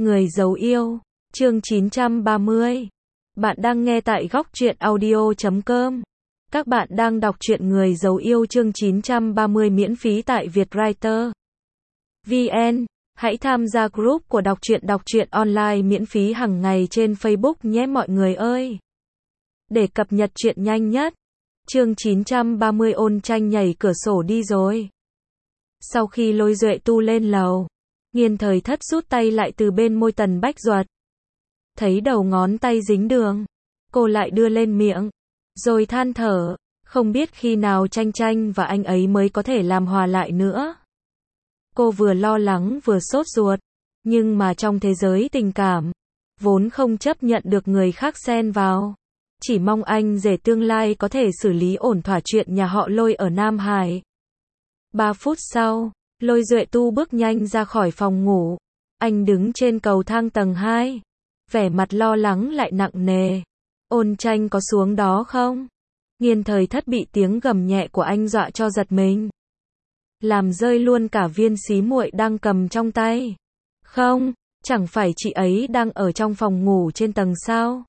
Người giấu yêu, chương 930. Bạn đang nghe tại góc truyện audio.com. Các bạn đang đọc truyện Người giấu yêu chương 930 miễn phí tại Vietwriter VN. Hãy tham gia group của đọc truyện online miễn phí hàng ngày trên Facebook nhé mọi người ơi. Để cập nhật truyện nhanh nhất. Chương 930 Ôn Tranh nhảy cửa sổ đi rồi. Sau khi Lôi Duệ Tu lên lầu, Nghiên Thời Thất rút tay lại từ bên môi Tần Bách Duật. Thấy đầu ngón tay dính đường, cô lại đưa lên miệng, rồi than thở, không biết khi nào Tranh Tranh và anh ấy mới có thể làm hòa lại nữa. Cô vừa lo lắng vừa sốt ruột, nhưng mà trong thế giới tình cảm, vốn không chấp nhận được người khác xen vào. Chỉ mong anh rể tương lai có thể xử lý ổn thỏa chuyện nhà họ Lôi ở Nam Hải. 3 phút sau, Lôi Duệ Tu bước nhanh ra khỏi phòng ngủ. Anh đứng trên cầu thang tầng 2, vẻ mặt lo lắng lại nặng nề. Ôn Tranh có xuống đó không? Nghiên Thời Thất bị tiếng gầm nhẹ của anh dọa cho giật mình, làm rơi luôn cả viên xí muội đang cầm trong tay. Không, chẳng phải chị ấy đang ở trong phòng ngủ trên tầng sao?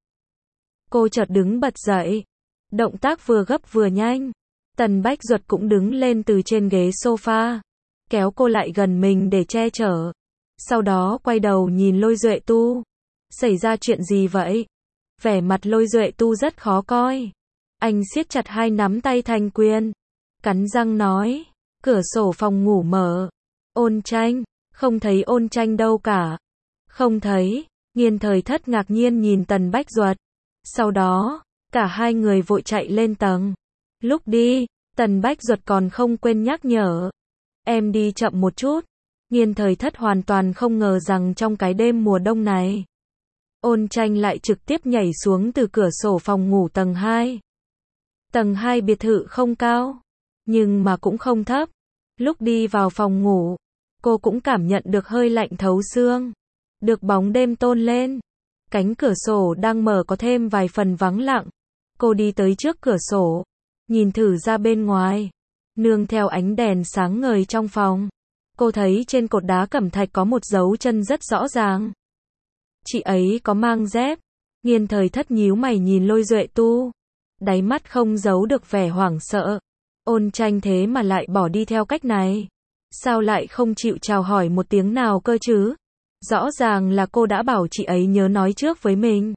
Cô chợt đứng bật dậy, động tác vừa gấp vừa nhanh. Tần Bách Duật cũng đứng lên từ trên ghế sofa, kéo cô lại gần mình để che chở. Sau đó quay đầu nhìn Lôi Duệ Tu. Xảy ra chuyện gì vậy? Vẻ mặt Lôi Duệ Tu rất khó coi. Anh siết chặt hai nắm tay thành quyền, cắn răng nói, cửa sổ phòng ngủ mở. Ôn Tranh, không thấy Ôn Tranh đâu cả. Không thấy. Nghiên Thời Thất ngạc nhiên nhìn Tần Bách Duật. Sau đó, cả hai người vội chạy lên tầng. Lúc đi, Tần Bách Duật còn không quên nhắc nhở. Em đi chậm một chút. Nghiên Thời Thất hoàn toàn không ngờ rằng trong cái đêm mùa đông này, Ôn Tranh lại trực tiếp nhảy xuống từ cửa sổ phòng ngủ tầng 2. Tầng 2 biệt thự không cao, nhưng mà cũng không thấp. Lúc đi vào phòng ngủ, cô cũng cảm nhận được hơi lạnh thấu xương. Được bóng đêm tôn lên, cánh cửa sổ đang mở có thêm vài phần vắng lặng. Cô đi tới trước cửa sổ, nhìn thử ra bên ngoài. Nương theo ánh đèn sáng ngời trong phòng, cô thấy trên cột đá cẩm thạch có một dấu chân rất rõ ràng. Chị ấy có mang dép. Nghiên Thời Thất nhíu mày nhìn Lôi Duệ Tu, đáy mắt không giấu được vẻ hoảng sợ. Ôn Tranh thế mà lại bỏ đi theo cách này. Sao lại không chịu chào hỏi một tiếng nào cơ chứ? Rõ ràng là cô đã bảo chị ấy nhớ nói trước với mình.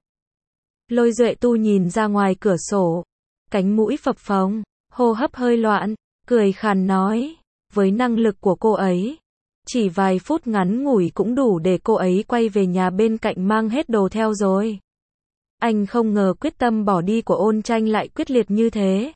Lôi Duệ Tu nhìn ra ngoài cửa sổ, cánh mũi phập phồng, hô hấp hơi loạn, cười khàn nói, với năng lực của cô ấy, chỉ vài phút ngắn ngủi cũng đủ để cô ấy quay về nhà bên cạnh mang hết đồ theo rồi. Anh không ngờ quyết tâm bỏ đi của Ôn Tranh lại quyết liệt như thế.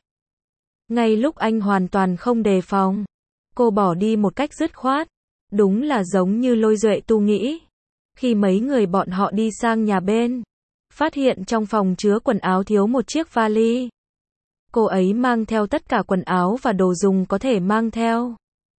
Ngay lúc anh hoàn toàn không đề phòng, cô bỏ đi một cách dứt khoát. Đúng là giống như Lôi Duệ Tu nghĩ. Khi mấy người bọn họ đi sang nhà bên, phát hiện trong phòng chứa quần áo thiếu một chiếc vali. Cô ấy mang theo tất cả quần áo và đồ dùng có thể mang theo.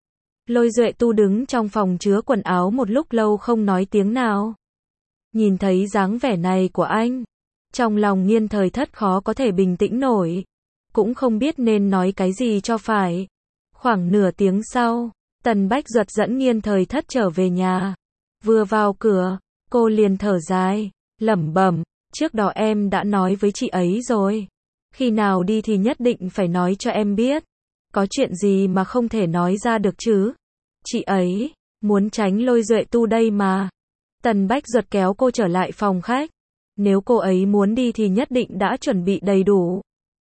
Lôi Duệ Tu đứng trong phòng chứa quần áo một lúc lâu không nói tiếng nào. Nhìn thấy dáng vẻ này của anh, trong lòng Nghiên Thời Thất khó có thể bình tĩnh nổi, cũng không biết nên nói cái gì cho phải. Khoảng nửa tiếng sau, Tần Bách Duật dẫn Nghiên Thời Thất trở về nhà. Vừa vào cửa, cô liền thở dài, lẩm bẩm, trước đó em đã nói với chị ấy rồi. Khi nào đi thì nhất định phải nói cho em biết. Có chuyện gì mà không thể nói ra được chứ? Chị ấy muốn tránh Lôi Duệ Tu đây mà. Tần Bách Duật kéo cô trở lại phòng khách. Nếu cô ấy muốn đi thì nhất định đã chuẩn bị đầy đủ.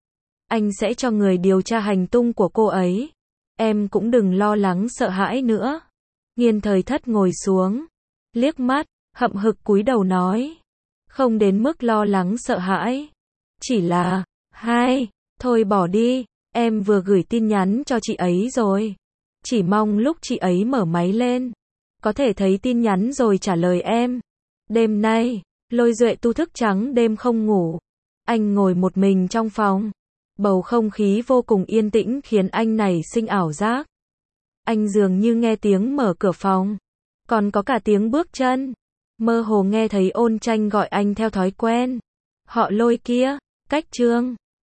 Anh sẽ cho người điều tra hành tung của cô ấy. Em cũng đừng lo lắng sợ hãi nữa. Nghiên Thời Thất ngồi xuống, liếc mắt, hậm hực cúi đầu nói. Không đến mức lo lắng sợ hãi. Chỉ là, thôi bỏ đi, em vừa gửi tin nhắn cho chị ấy rồi. Chỉ mong lúc chị ấy mở máy lên, có thể thấy tin nhắn rồi trả lời em. Đêm nay, Lôi Duệ Tu thức trắng đêm không ngủ. Anh ngồi một mình trong phòng. Bầu không khí vô cùng yên tĩnh khiến anh nảy sinh ảo giác. Anh dường như nghe tiếng mở cửa phòng, còn có cả tiếng bước chân. Mơ hồ nghe thấy Ôn Tranh gọi anh theo thói quen. Họ Lôi kia, cách Trương.